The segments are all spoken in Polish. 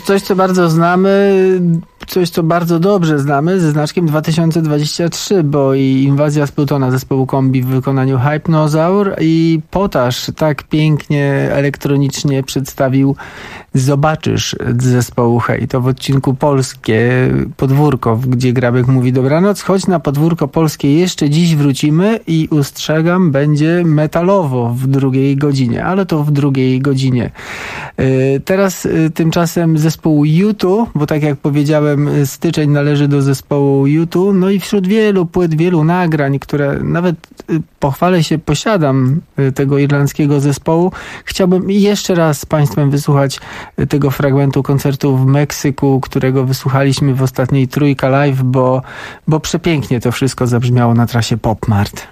coś, co bardzo znamy, coś, co bardzo dobrze znamy, ze znaczkiem 2023, bo i Inwazja z Plutona zespołu Kombi w wykonaniu Hypnozaur i Potash tak pięknie elektronicznie przedstawił Zobaczysz z zespołu Hej. To w odcinku Polskie podwórko, gdzie Grabek mówi dobranoc, choć na podwórko polskie jeszcze dziś wrócimy i ustrzegam, będzie metalowo w drugiej godzinie, ale to w drugiej godzinie. Teraz tymczasem zespół U2, bo tak jak powiedziałem, styczeń należy do zespołu U2, no i wśród wielu płyt, wielu nagrań, które nawet pochwalę się, posiadam tego irlandzkiego zespołu, chciałbym jeszcze raz z Państwem wysłuchać tego fragmentu koncertu w Meksyku, którego wysłuchaliśmy w ostatniej Trójka Live, bo przepięknie to wszystko zabrzmiało na trasie Pop Mart.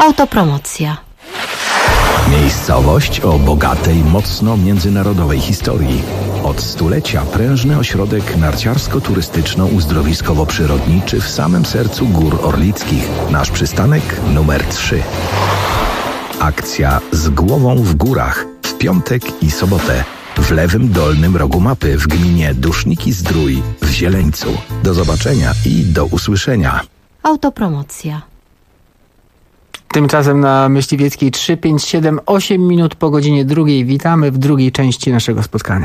Autopromocja. Miejscowość o bogatej, mocno międzynarodowej historii. Od stulecia prężny ośrodek narciarsko-turystyczno-uzdrowiskowo-przyrodniczy w samym sercu Gór Orlickich. Nasz przystanek numer 3. Akcja Z głową w górach w piątek i sobotę w lewym dolnym rogu mapy w gminie Duszniki-Zdrój w Zieleńcu. Do zobaczenia i do usłyszenia. Autopromocja. Tymczasem na Myśliwieckiej 357, 8 minut po godzinie 2. Witamy w drugiej części naszego spotkania.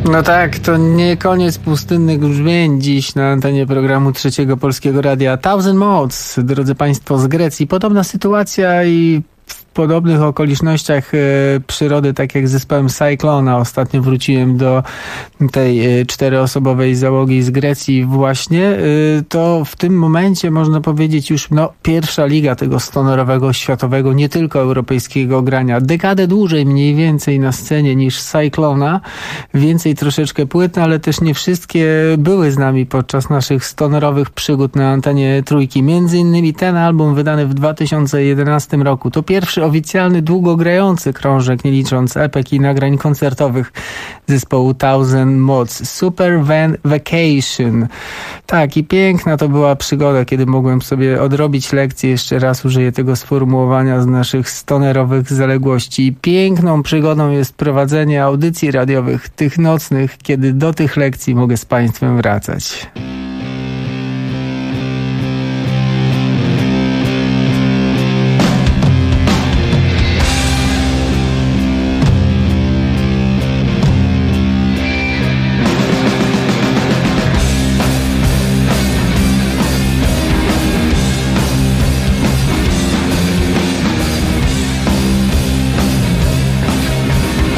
No tak, to nie koniec pustynnych brzmień dziś na antenie programu Trzeciego Polskiego Radia. Thousand Mods, drodzy Państwo, z Grecji. Podobna sytuacja i w podobnych okolicznościach przyrody, tak jak z zespołem Cyclona. Ostatnio wróciłem do tej 4-osobowej załogi z Grecji właśnie. To w tym momencie można powiedzieć już pierwsza liga tego stonerowego, światowego, nie tylko europejskiego grania. Dekadę dłużej mniej więcej na scenie niż Cyclona. Więcej troszeczkę płyt, ale też nie wszystkie były z nami podczas naszych stonerowych przygód na antenie Trójki. Między innymi ten album wydany w 2011 roku. To pierwszy oficjalny, długogrający krążek, nie licząc epek i nagrań koncertowych zespołu Thousand Mods. Super Van Vacation. Tak, i piękna to była przygoda, kiedy mogłem sobie odrobić lekcję, jeszcze raz użyję tego sformułowania, z naszych stonerowych zaległości. Piękną przygodą jest prowadzenie audycji radiowych, tych nocnych, kiedy do tych lekcji mogę z Państwem wracać.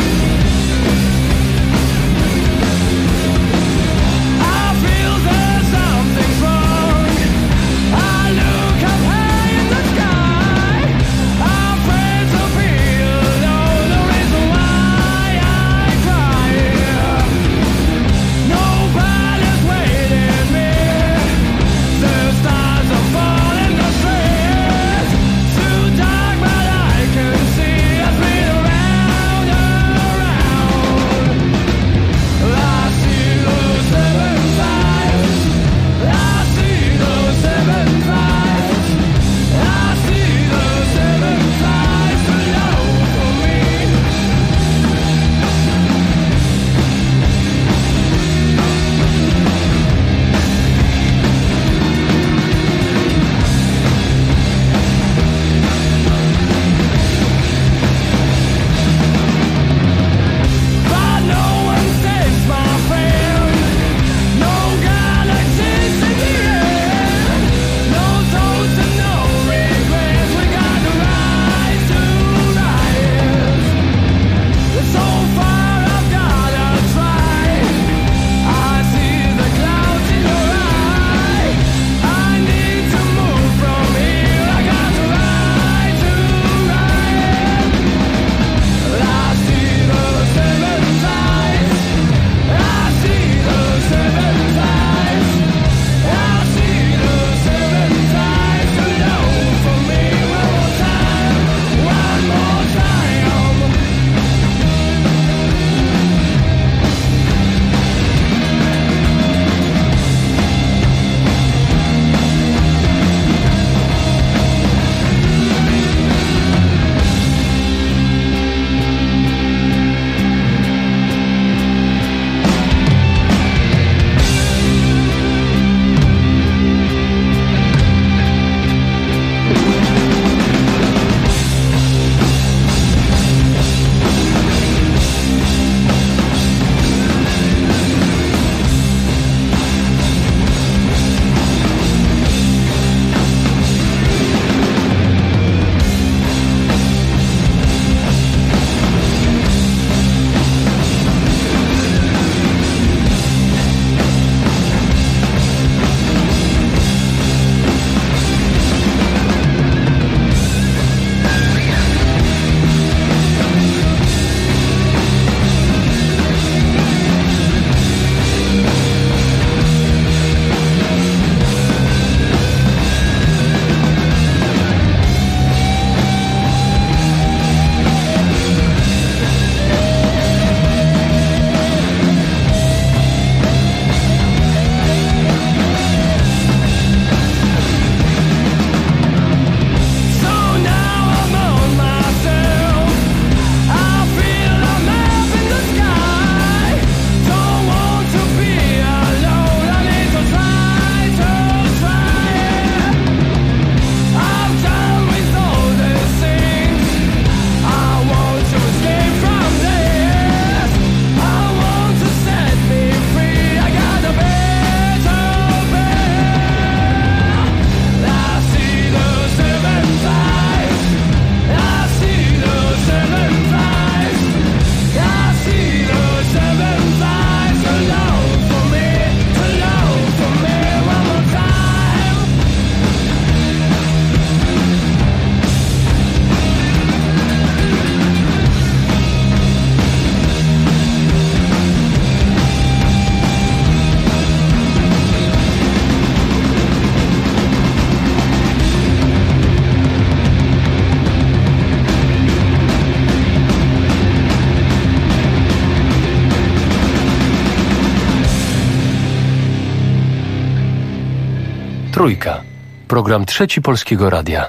I feel the Trójka. Program Trzeci Polskiego Radia.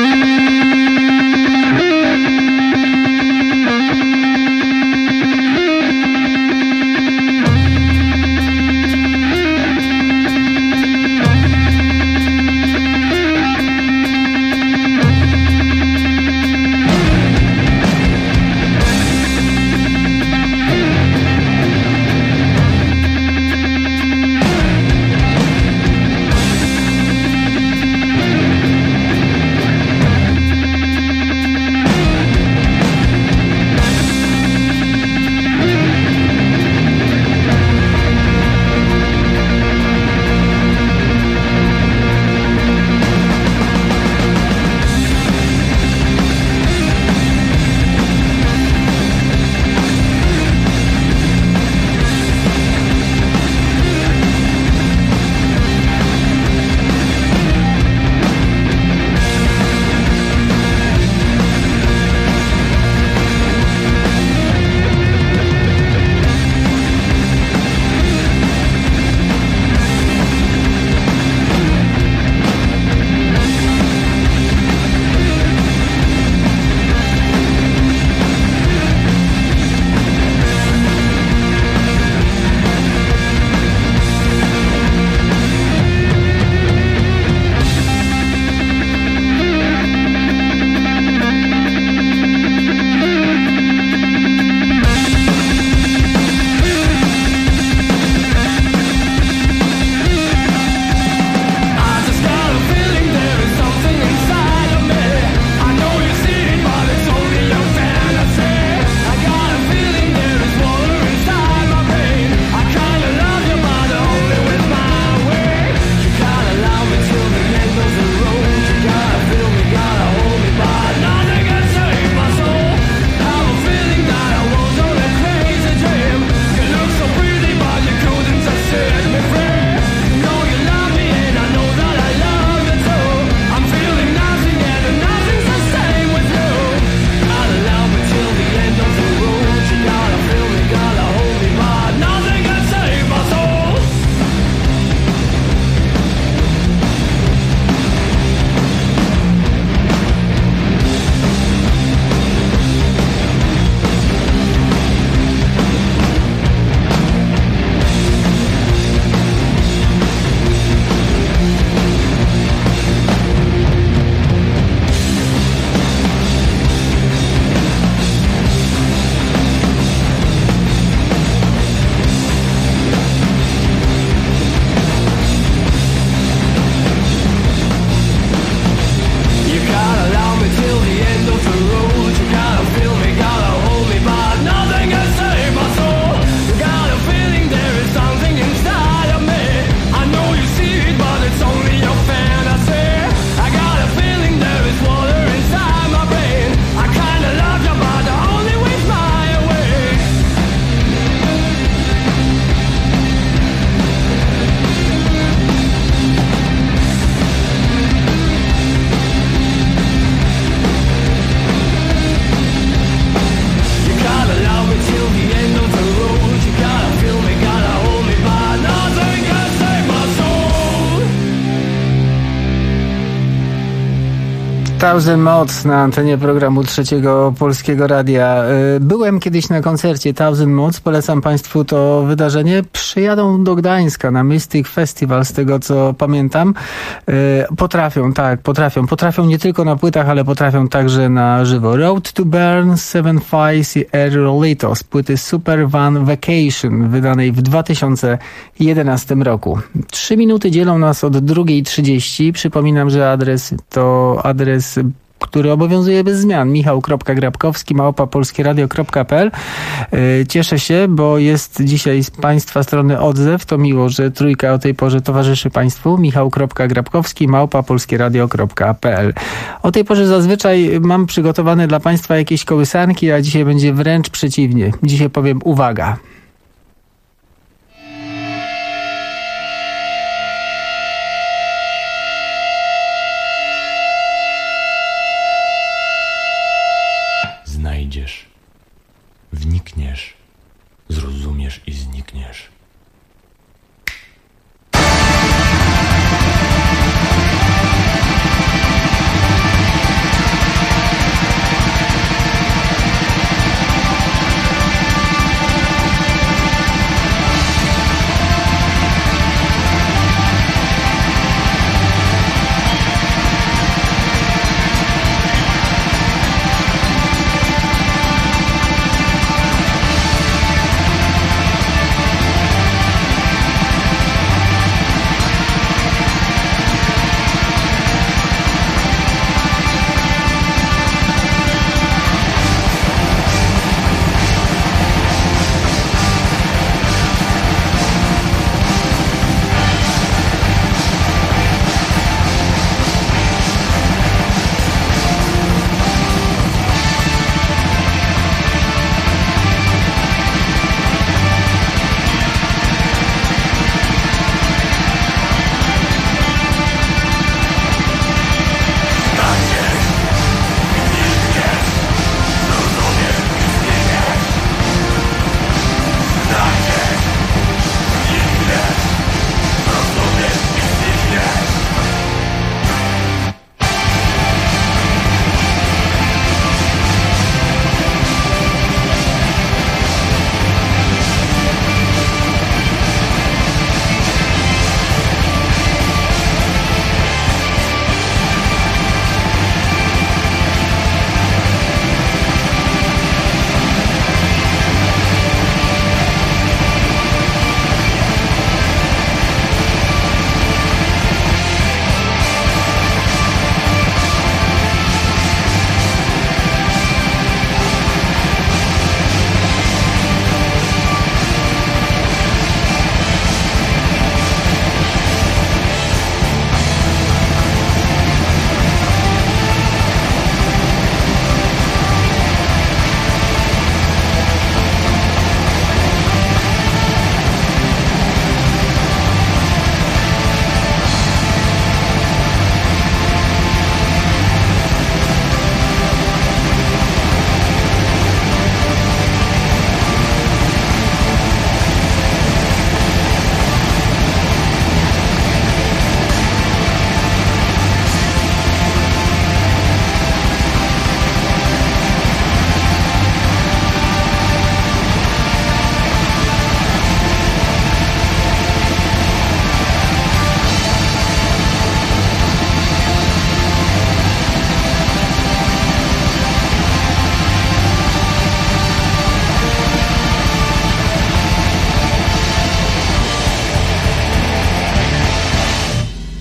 Thousand Mods na antenie programu Trzeciego Polskiego Radia. Byłem kiedyś na koncercie Thousand Mods, polecam Państwu to wydarzenie. Przyjadą do Gdańska na Mystic Festival, z tego co pamiętam. Potrafią nie tylko na płytach, ale potrafią także na żywo. Road to Bern, Seven Fies i Aerolito z płyty Super Van Vacation, wydanej w 2011 roku. 3 minuty dzielą nas od 2:30. Przypominam, że adres to adres, który obowiązuje bez zmian. michał.grabkowski@polskieradio.pl. Cieszę się, bo jest dzisiaj z Państwa strony odzew. To miło, że Trójka o tej porze towarzyszy Państwu. michał.grabkowski@polskieradio.pl. O tej porze zazwyczaj mam przygotowane dla Państwa jakieś kołysanki, a dzisiaj będzie wręcz przeciwnie. Dzisiaj powiem uwaga. Znajdziesz, wnikniesz, zrozumiesz i znikniesz.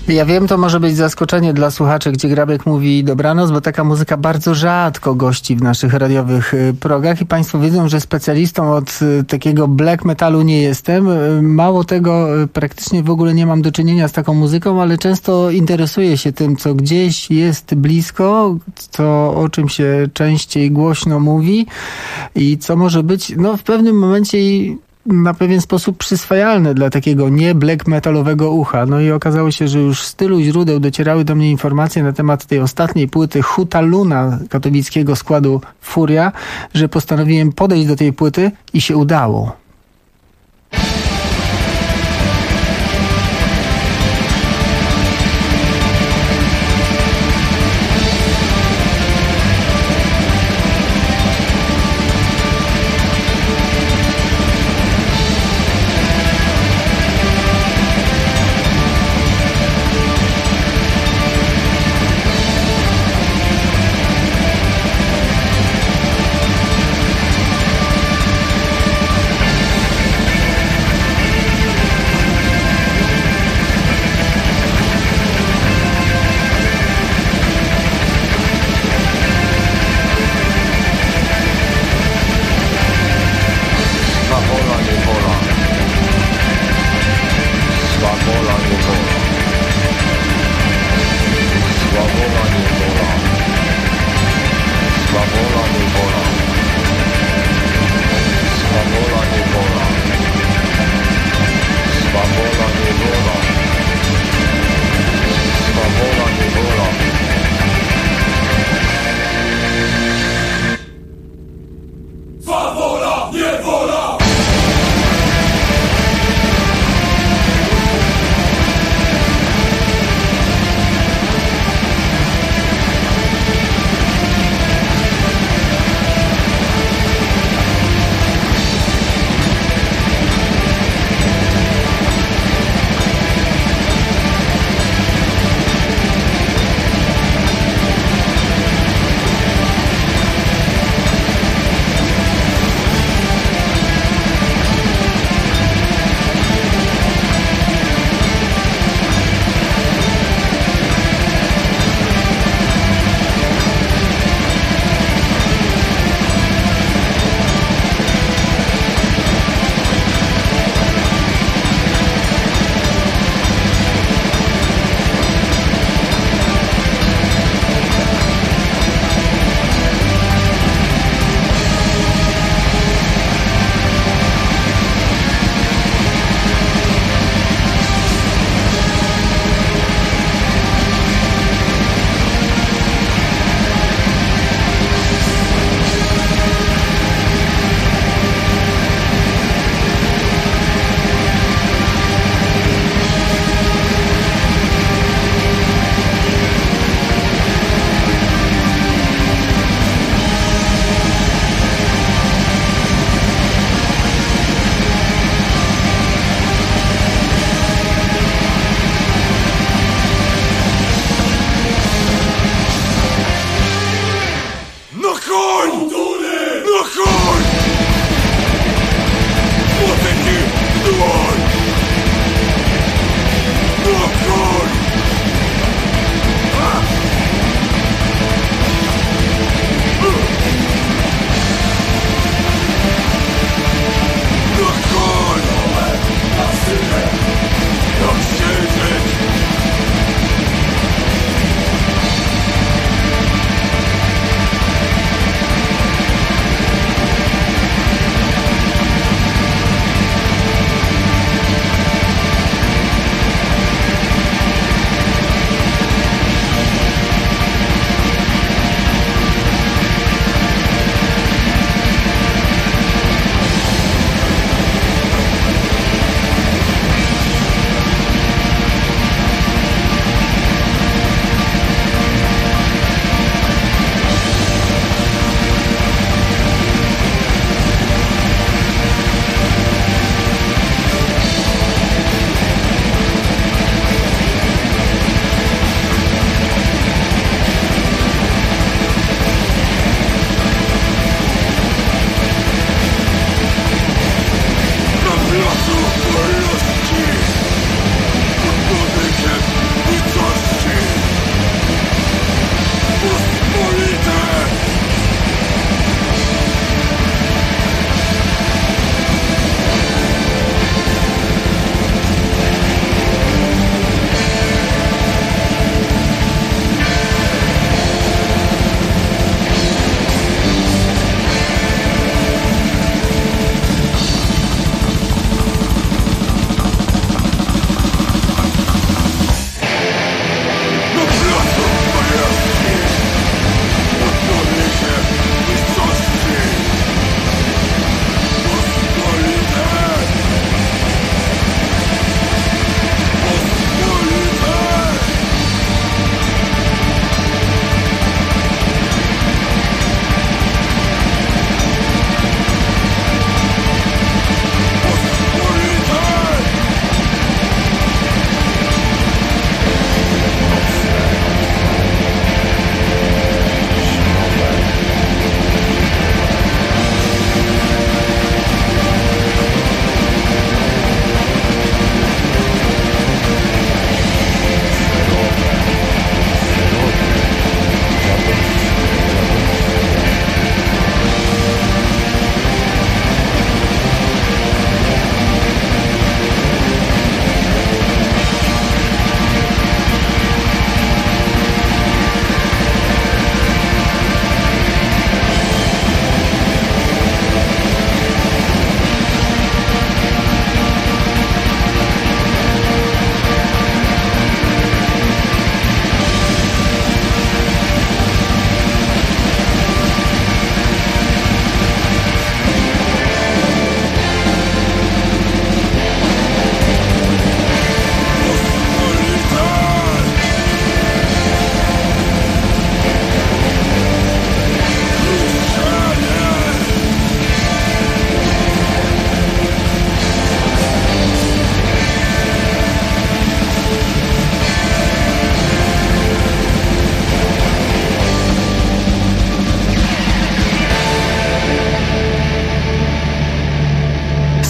Ja wiem, to może być zaskoczenie dla słuchaczy, gdzie Grabek mówi dobranoc, bo taka muzyka bardzo rzadko gości w naszych radiowych progach i Państwo wiedzą, że specjalistą od takiego black metalu nie jestem. Mało tego, praktycznie w ogóle nie mam do czynienia z taką muzyką, ale często interesuję się tym, co gdzieś jest blisko, o czym się częściej głośno mówi i co może być w pewnym momencie na pewien sposób przyswajalne dla takiego nie black metalowego ucha. No i okazało się, że już z tylu źródeł docierały do mnie informacje na temat tej ostatniej płyty Huta Luna katowickiego składu Furia, że postanowiłem podejść do tej płyty i się udało.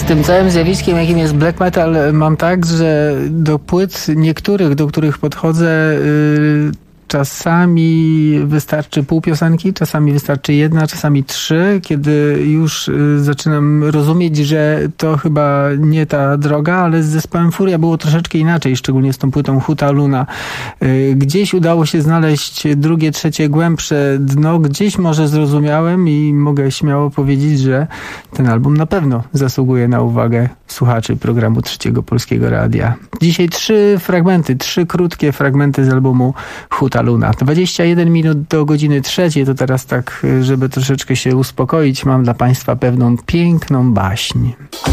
tym całym zjawiskiem, jakim jest black metal, mam tak, że do płyt niektórych, do których podchodzę, czasami wystarczy pół piosenki, czasami wystarczy jedna, czasami 3, kiedy już zaczynam rozumieć, że to chyba nie ta droga, ale z zespołem Furia było troszeczkę inaczej, szczególnie z tą płytą Huta Luna. Gdzieś udało się znaleźć drugie, trzecie, głębsze dno, gdzieś może zrozumiałem i mogę śmiało powiedzieć, że ten album na pewno zasługuje na uwagę słuchaczy programu Trzeciego Polskiego Radia. Dzisiaj 3 krótkie fragmenty z albumu Huta Luna. 21 minut do godziny 3, to teraz tak, żeby troszeczkę się uspokoić, mam dla Państwa pewną piękną baśń.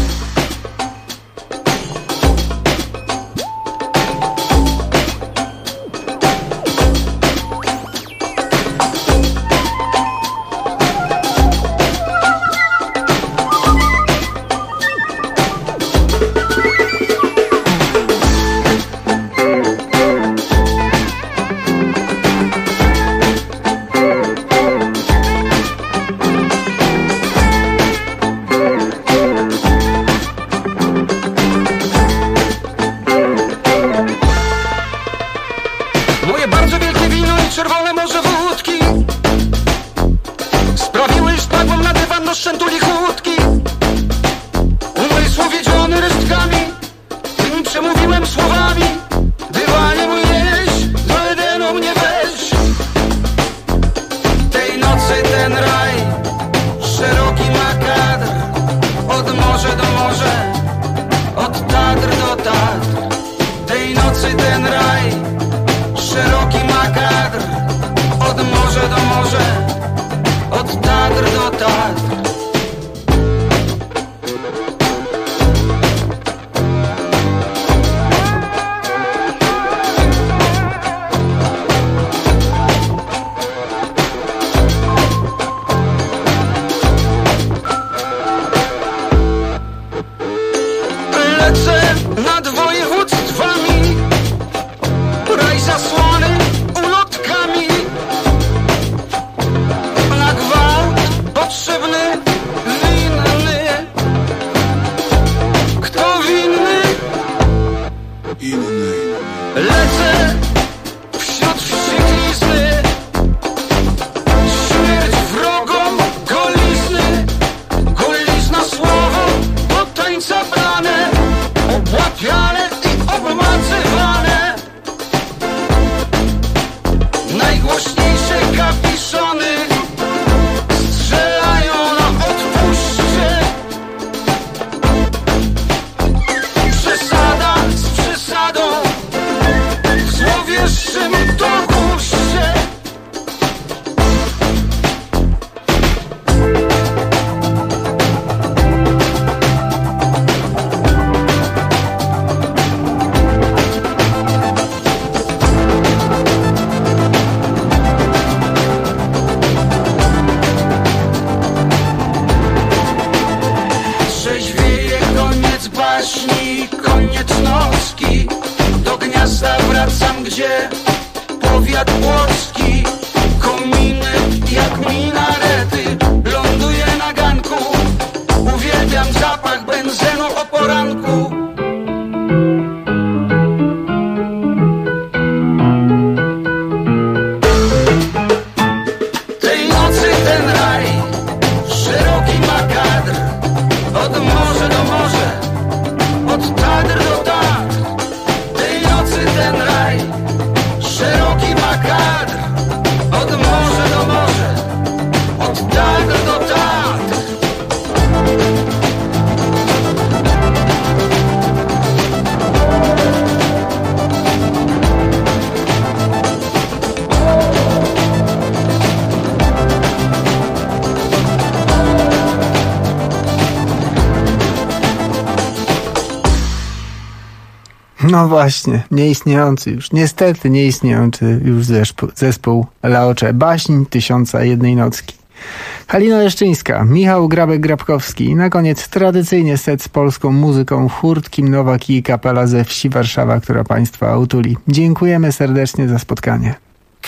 No właśnie, nieistniejący już, niestety nieistniejący już zespół Laocze. Baśń 1001 nocki. Halina Leszczyńska, Michał Grabek-Grabkowski i na koniec tradycyjnie set z polską muzyką, chór Kim Nowak i kapela ze wsi Warszawa, która Państwa utuli. Dziękujemy serdecznie za spotkanie.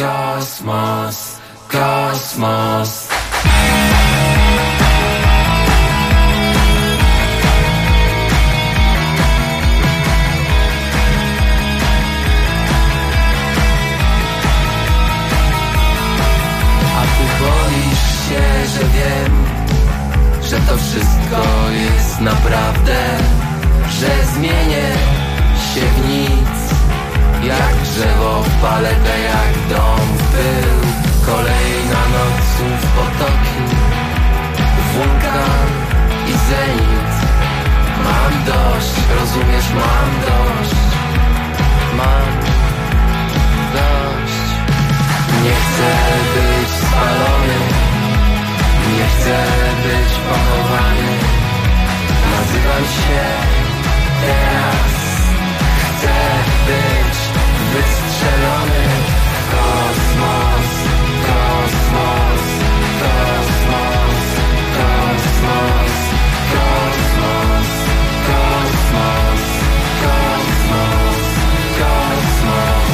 Kosmos, kosmos. wiem, że to wszystko jest naprawdę, że zmienię się w nic, jak drzewo w paletę, jak dom w pył. Kolejna noc w potoki, wulkan i zenit. Mam dość, rozumiesz, mam dość. Mam dość. Nie chcę być spalony, nie chcę być pochowany. Nazywam się teraz. Chcę być wystrzelony w kosmos, kosmos, kosmos, kosmos, kosmos, kosmos, kosmos, kosmos.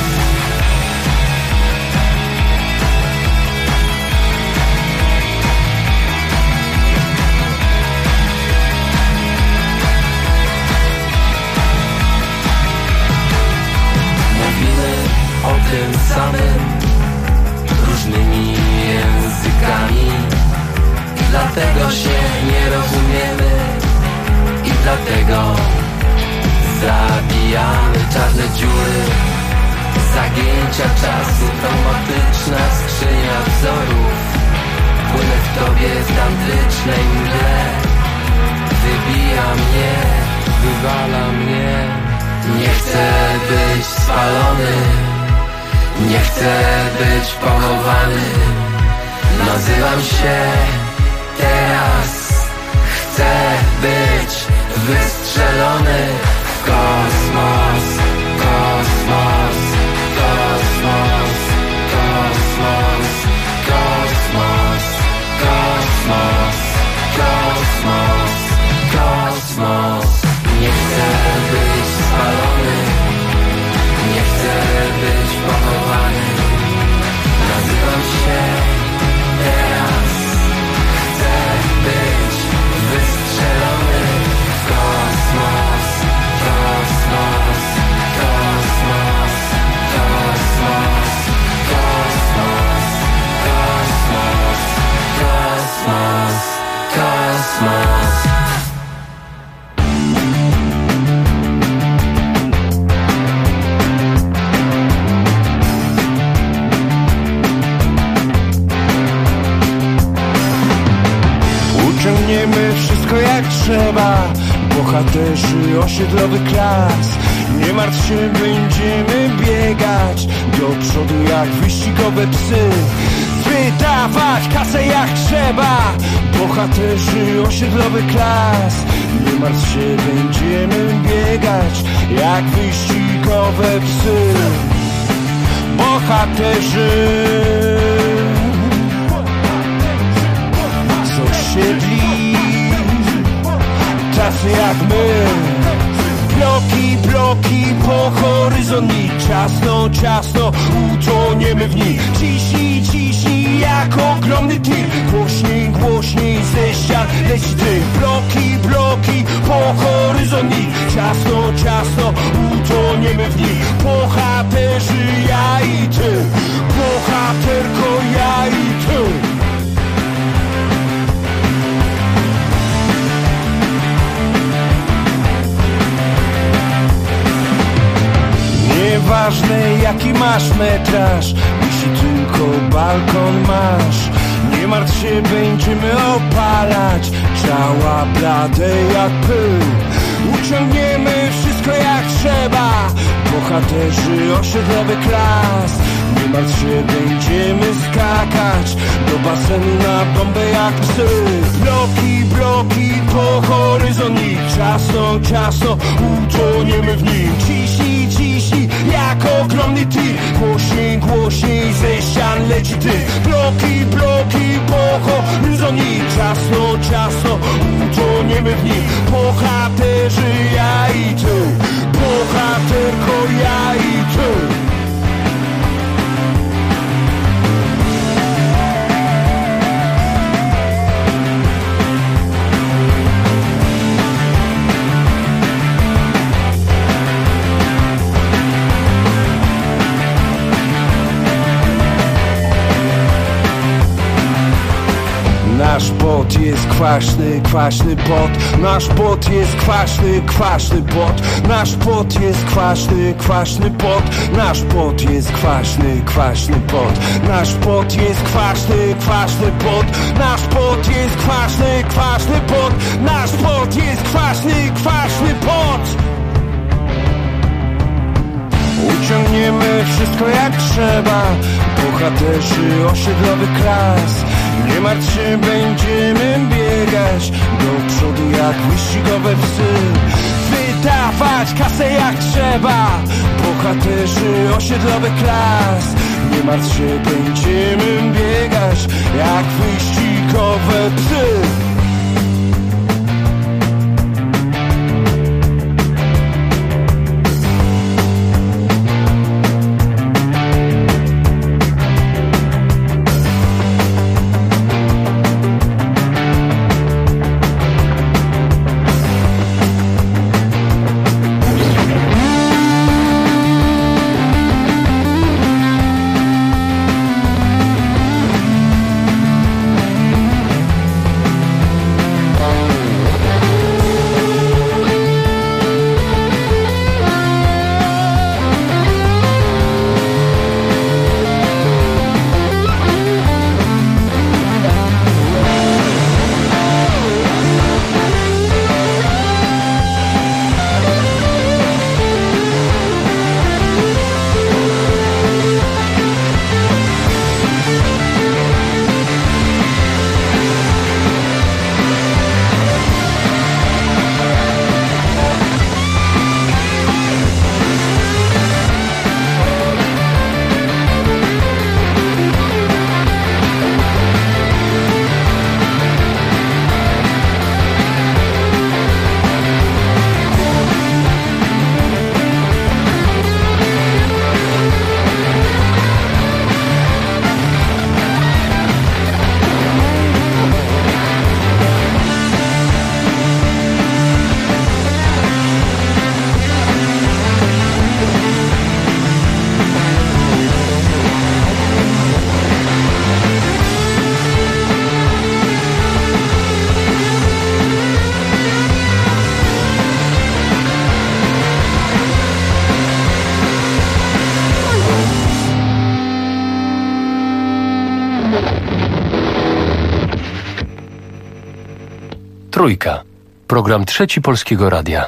O tym samym, różnymi językami. Dlatego się nie rozumiemy i dlatego zabijamy czarne dziury, zagięcia czasu, traumatyczna skrzynia wzorów. Płynę w tobie w tantrycznej mgle, wybija mnie, wywala mnie. Nie chcę być spalony, nie chcę być pochowany. Nazywam się teraz. Chcę być wystrzelony w kosmos, kosmos, kosmos, kosmos, kosmos, kosmos, kosmos, kosmos. Nie chcę być spalony, nie chcę być pochowany. Nazywam się teraz. Chcę być wystrzelony w kosmos, kosmos, kosmos, kosmos, kosmos, kosmos, kosmos, kosmos. Ciągniemy wszystko jak trzeba, bohaterzy osiedlowych klas. Nie martw się, będziemy biegać do przodu jak wyścigowe psy. Wydawać kasę jak trzeba, bohaterzy osiedlowych klas. Nie martw się, będziemy biegać jak wyścigowe psy. Bohaterzy osiedli, tacy jak my. Bloki, bloki po horyzont i ciasno, ciasno utoniemy w nich. Ciśnij, ciśnij jak ogromny tir. Głośniej, głośniej ze ścian leci dym. Bloki, bloki po horyzont i ciasno, ciasno utoniemy w nich. Bohaterzy, ja i ty, bohaterko, ja i ty. Nieważne jaki masz metraż, jeśli tylko balkon masz. Nie martw się, będziemy opalać ciała blade jak pył. Uciągniemy wszystko jak trzeba, bohaterzy osiedlowych klas. Nie martw się, będziemy skakać do basenu na bombę jak psy. Bloki, bloki po horyzont i ciasno, ciasno utoniemy w nim. Ciśnij, ciśnij jak ogromny tir. Głośniej, głośniej ze ścian leci ty. Bloki, bloki po horyzont i ciasno, ciasno utoniemy w nim. Bohaterzy, ja i ty, bohaterko, ja i ty. Nasz pot jest kwaśny, kwaśny pot. Nasz pot jest kwaśny, kwaśny pot. Nasz pot jest kwaśny, kwaśny pot. Nasz pot jest kwaśny, kwaśny pot. Nasz pot jest kwaśny, kwaśny pot. Nasz pot jest kwaśny, kwaśny pot. Nasz pot jest kwaśny, kwaśny pot. Uciągniemy wszystko jak trzeba, bohaterzy osiedlowych klas. Nie martw się, będziemy biegać do przodu jak wyścigowe psy. Wydawać kasę jak trzeba, bohaterzy osiedlowych klas. Nie martw się, będziemy biegać jak wyścigowe psy. Trójka. Program Trzeci Polskiego Radia.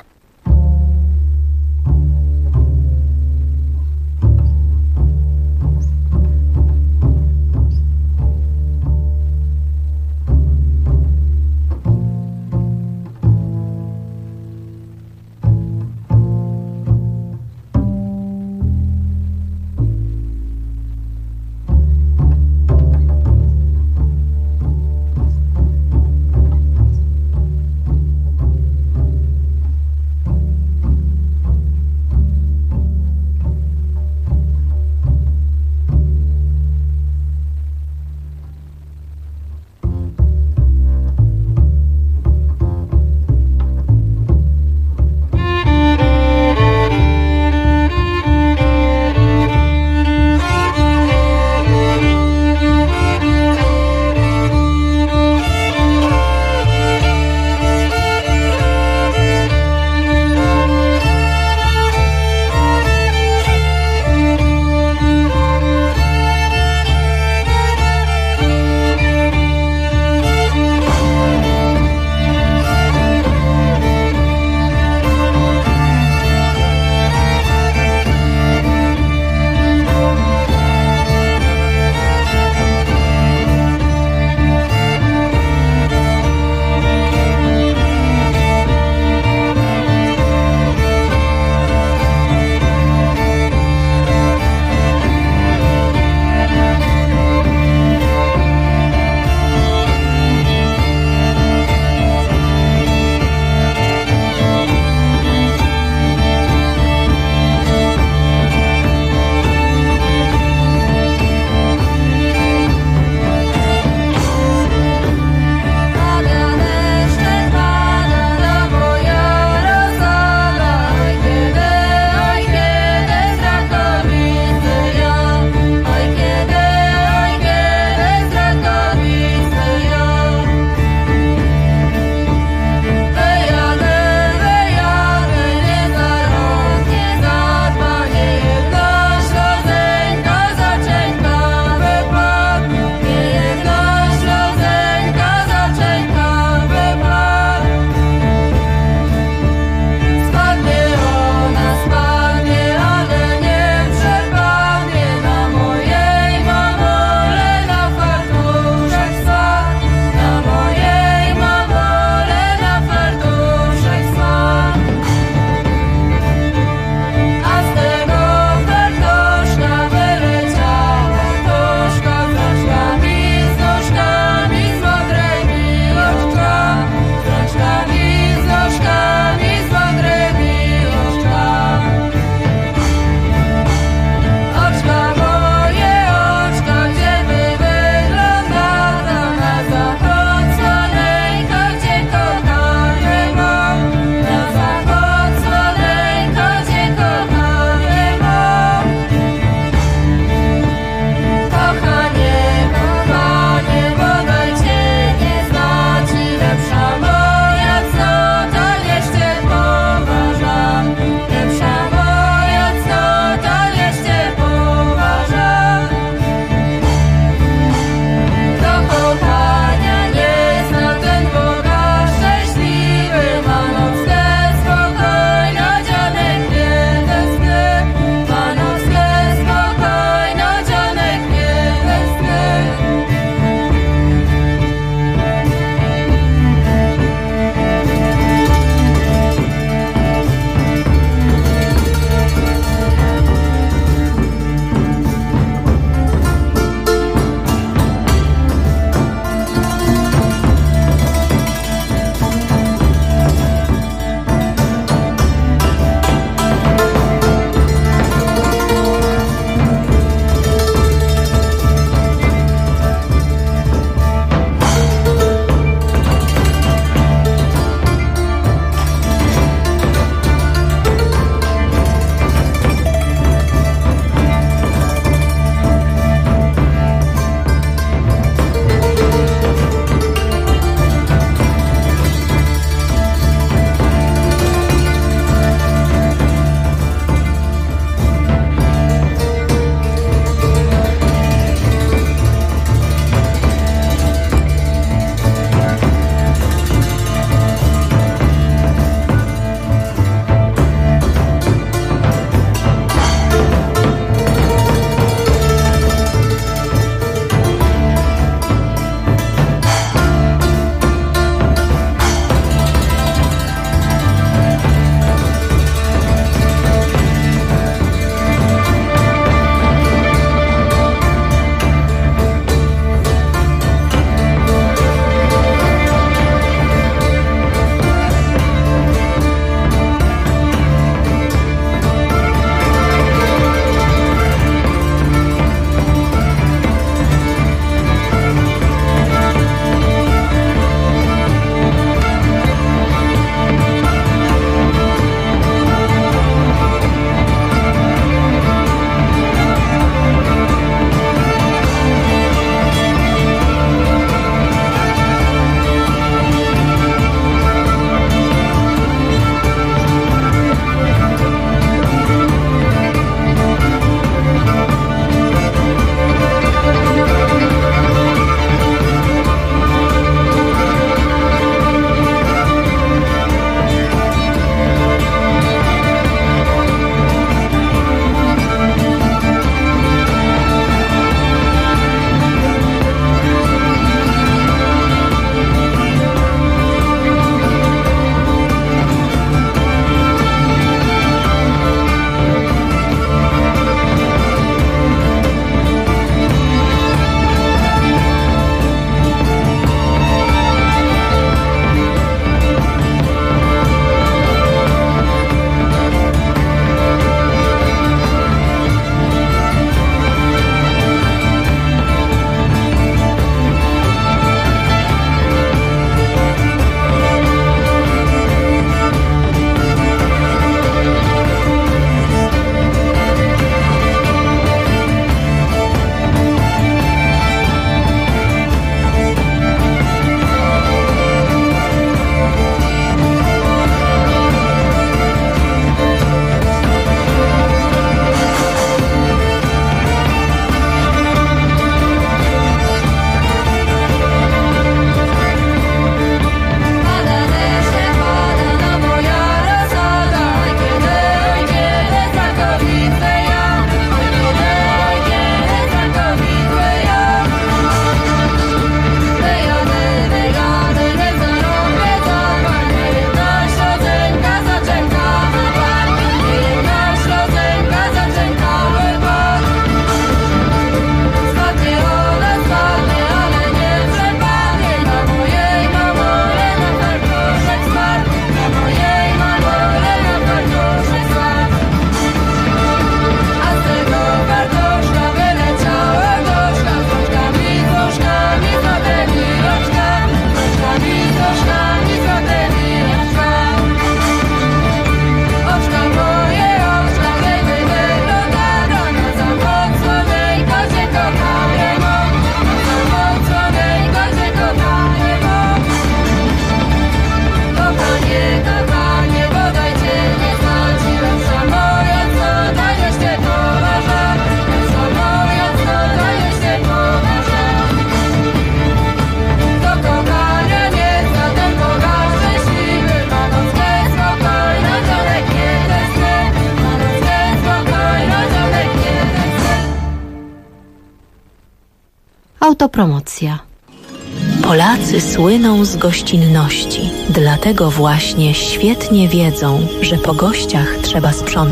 Autopromocja. Polacy słyną z gościnności, dlatego właśnie świetnie wiedzą, że po gościach trzeba sprzątać.